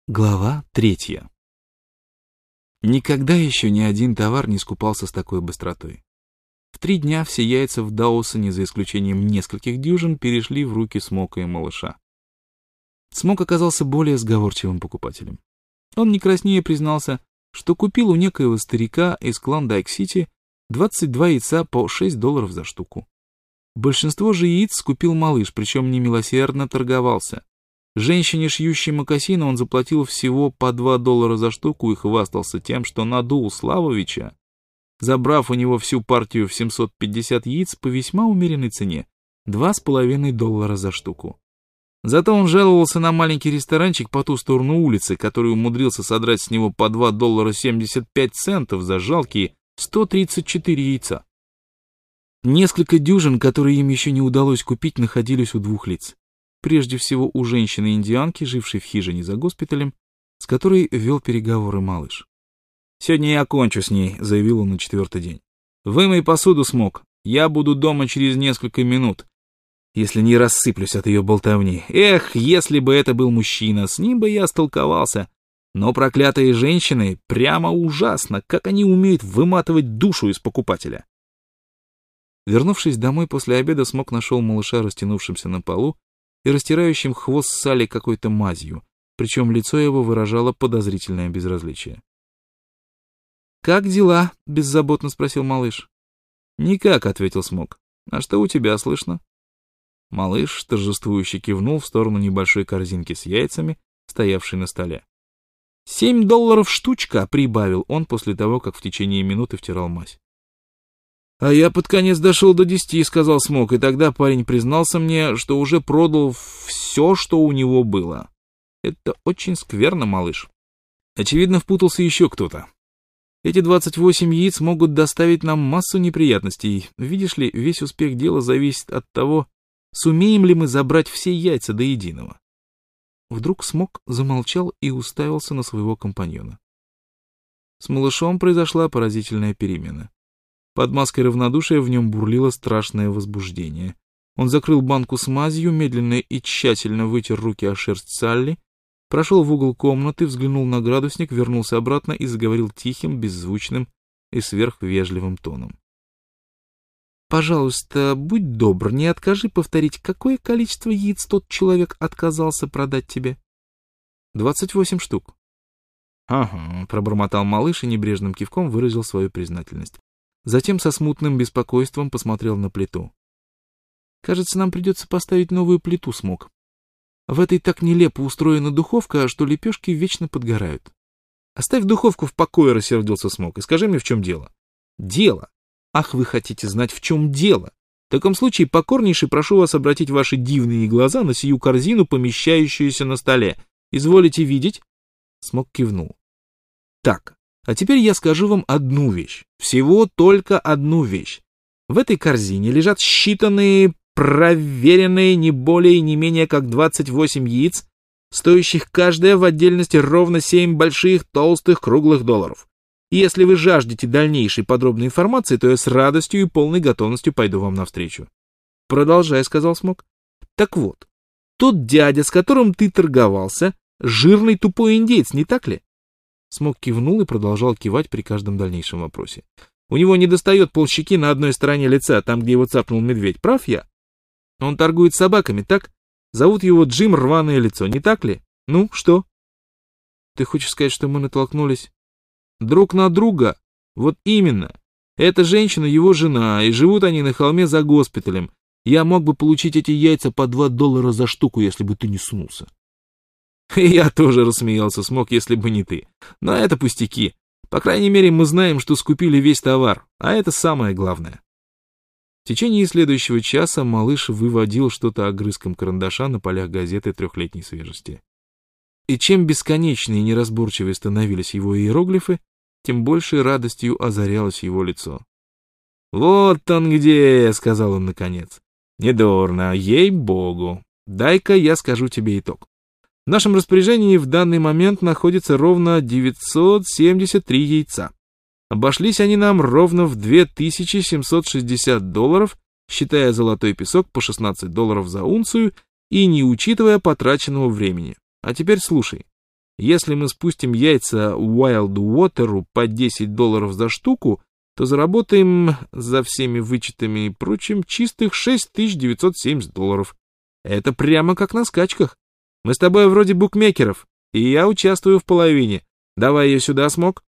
Глава 3. Никогда еще ни один товар не скупался с такой быстротой. В 3 дня все яйца в Доусоне, за исключением нескольких дюжин, перешли в руки Смока и малыша. Смок оказался более сговорчивым покупателем. Он не краснее признался, что купил у некоего старика из Клондайк-Сити 22 яйца по $6 за штуку. Большинство же яиц скупил малыш, причем немилосердно торговался. Женщине, шьющей мокасины, он заплатил всего по $2 за штуку и хвастался тем, что надул Славовича, забрав у него всю партию в 750 яиц по весьма умеренной цене — $2,5 за штуку. Зато он жаловался на маленький ресторанчик по ту сторону улицы, который умудрился содрать с него по $2.75 за жалкие 134 яйца. Несколько дюжин, которые им еще не удалось купить, находились у 2 лиц. Прежде всего у женщины-индианки, жившей в хижине за госпиталем, с которой вел переговоры малыш. «Сегодня я кончу с ней», — заявил он на 4-й день. «Вымой посуду, Смок. Я буду дома через несколько минут, если не рассыплюсь от ее болтовни. Эх, если бы это был мужчина, с ним бы я столковался. Но проклятые женщины прямо ужасно, как они умеют выматывать душу из покупателя». Вернувшись домой после обеда, Смок нашел малыша растянувшимся на полу и растирающим хвост Салли какой-то мазью, причем лицо его выражало подозрительное безразличие. «Как дела?» — беззаботно спросил малыш. «Никак», — ответил Смок. «А что у тебя слышно?» Малыш торжествующе кивнул в сторону небольшой корзинки с яйцами, стоявшей на столе. $7 штучка, — прибавил он после того, как в течение минуты втирал мазь. «А я под конец дошел до 10, — сказал Смок, — и тогда парень признался мне, что уже продал все, что у него было. Это очень скверно, малыш. Очевидно, впутался еще кто-то. Эти 28 яиц могут доставить нам массу неприятностей. Видишь ли, весь успех дела зависит от того, сумеем ли мы забрать все яйца до единого». Вдруг Смок замолчал и уставился на своего компаньона. С малышом произошла поразительная перемена. Под маской равнодушия в нем бурлило страшное возбуждение. Он закрыл банку с мазью, медленно и тщательно вытер руки о шерсть Салли, прошел в угол комнаты, взглянул на градусник, вернулся обратно и заговорил тихим, беззвучным и сверхвежливым тоном. «Пожалуйста, будь добр, не откажи повторить, какое количество яиц тот человек отказался продать тебе?» 28 штук. «Ага», — пробормотал малыш и небрежным кивком выразил свою признательность. Затем со смутным беспокойством посмотрел на плиту. «Кажется, нам придется поставить новую плиту, Смок. В этой так нелепо устроена духовка, что лепешки вечно подгорают». «Оставь духовку в покое», — рассердился Смок, — «и скажи мне, в чем дело». «Дело? Ах, вы хотите знать, в чем дело? В таком случае покорнейше прошу вас обратить ваши дивные глаза на сию корзину, помещающуюся на столе. Изволите видеть?» Смок кивнул. «Так. А теперь я скажу вам одну вещь, всего только одну вещь. В этой корзине лежат считанные, проверенные не более и не менее как 28 яиц, стоящих каждая в отдельности ровно 7 больших, толстых, круглых долларов. И если вы жаждете дальнейшей подробной информации, то я с радостью и полной готовностью пойду вам навстречу». «Продолжай», — сказал Смок. «Так вот, тот дядя, с которым ты торговался, жирный тупой индеец, не так ли?» Смок кивнул и продолжал кивать при каждом дальнейшем вопросе. «У него недостает полщеки на одной стороне лица, там, где его цапнул медведь. Прав я? Он торгует собаками, так? Зовут его Джим Рваное Лицо, не так ли? Ну, что?» «Ты хочешь сказать, что мы натолкнулись друг на друга?» «Вот именно. Эта женщина его жена, и живут они на холме за госпиталем. Я мог бы получить эти яйца по $2 за штуку, если бы ты не сунулся». «Я тоже рассмеялся, Смок, если бы не ты. Но это пустяки. По крайней мере, мы знаем, что скупили весь товар, а это самое главное». В течение следующего часа малыш выводил что-то огрызком карандаша на полях газеты 3-летней свежести. И чем бесконечнее и неразборчивее становились его иероглифы, тем большей радостью озарялось его лицо. «Вот он где!» — сказал он наконец. «Недурно, ей-богу. Дай-ка я скажу тебе итог. В нашем распоряжении в данный момент находится ровно 973 яйца. Обошлись они нам ровно в $2760, считая золотой песок по $16 за унцию и не учитывая потраченного времени. А теперь слушай. Если мы спустим яйца Wildwater'у по $10 за штуку, то заработаем за всеми вычетами и прочим чистых $6970. Это прямо как на скачках. Мы с тобой вроде букмекеров, и я участвую в половине. Давай ее сюда, Смок.